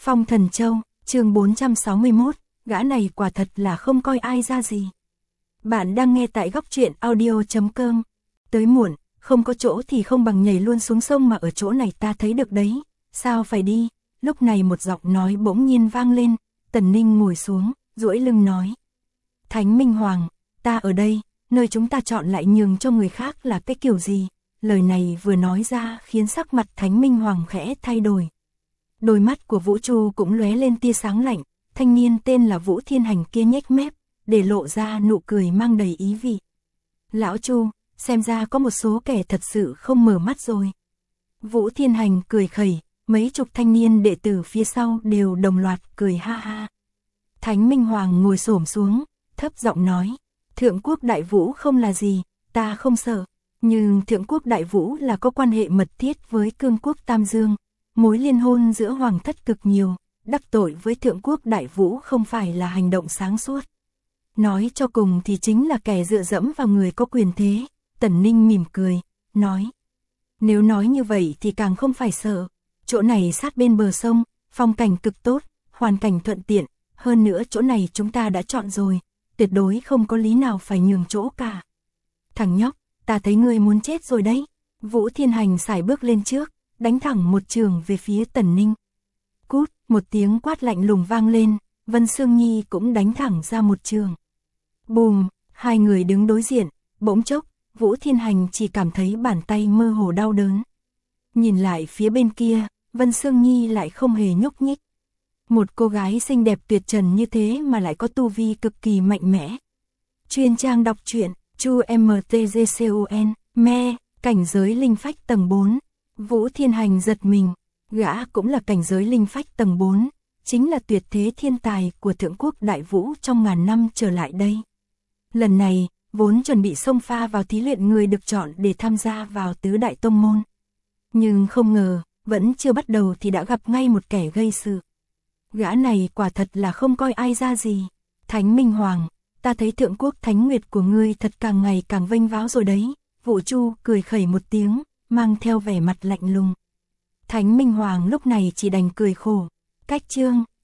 Phong Thần Châu, chương 461, gã này quả thật là không coi ai ra gì. Bạn đang nghe tại góc truyện audio.com. Tới muộn, không có chỗ thì không bằng nhảy luôn xuống sông mà ở chỗ này ta thấy được đấy, sao phải đi. Lúc này một giọng nói bỗng nhiên vang lên, Tần Ninh ngồi xuống, duỗi lưng nói. Thánh Minh Hoàng, ta ở đây, nơi chúng ta chọn lại nhường cho người khác là cái kiểu gì? Lời này vừa nói ra khiến sắc mặt Thánh Minh Hoàng khẽ thay đổi. Đôi mắt của Vũ Chu cũng lóe lên tia sáng lạnh, thanh niên tên là Vũ Thiên Hành kia nhếch mép, để lộ ra nụ cười mang đầy ý vị. Lão Chu, xem ra có một số kẻ thật sự không mở mắt rồi. Vũ Thiên Hành cười khẩy, mấy chục thanh niên đệ tử phía sau đều đồng loạt cười ha ha. Thánh Minh Hoàng ngồi xổm xuống, thấp giọng nói, Thượng Quốc Đại Vũ không là gì, ta không sợ, nhưng Thượng Quốc Đại Vũ là có quan hệ mật thiết với Cương Quốc Tam Dương, mối liên hôn giữa hoàng thất cực nhiều, đắc tội với Thượng Quốc Đại Vũ không phải là hành động sáng suốt. Nói cho cùng thì chính là kẻ dựa dẫm vào người có quyền thế. Tần Ninh mỉm cười, nói. Nếu nói như vậy thì càng không phải sợ, chỗ này sát bên bờ sông, phong cảnh cực tốt, hoàn cảnh thuận tiện, hơn nữa chỗ này chúng ta đã chọn rồi, tuyệt đối không có lý nào phải nhường chỗ cả. Thằng nhóc, ta thấy ngươi muốn chết rồi đấy. Vũ Thiên Hành sải bước lên trước, đánh thẳng một trường về phía Tần Ninh. Cút, một tiếng quát lạnh lùng vang lên, Vân Sương Nhi cũng đánh thẳng ra một trường. Bùm, hai người đứng đối diện, bỗng chốc, Vũ Thiên Hành chỉ cảm thấy bàn tay mơ hồ đau đớn. Nhìn lại phía bên kia, Vân Sương Nhi lại không hề nhúc nhích. Một cô gái xinh đẹp tuyệt trần như thế mà lại có tu vi cực kỳ mạnh mẽ. Chuyên trang đọc truyện, Chu MTGCON, me, cảnh giới linh phách tầng 4. Vũ Thiên Hành giật mình, gã cũng là cảnh giới linh phách tầng 4, chính là tuyệt thế thiên tài của Thượng Quốc Đại Vũ trong ngàn năm trở lại đây. Lần này, vốn chuẩn bị xông pha vào thí luyện người được chọn để tham gia vào tứ đại tông môn. Nhưng không ngờ, vẫn chưa bắt đầu thì đã gặp ngay một kẻ gây sự. Gã này quả thật là không coi ai ra gì. Thánh Minh Hoàng, ta thấy Thượng Quốc Thánh Nguyệt của ngươi thật càng ngày càng vênh váo rồi đấy. Vũ Chu cười khẩy một tiếng, mang theo vẻ mặt lạnh lùng. Thánh Minh Hoàng lúc này chỉ đành cười khổ. Cách chương,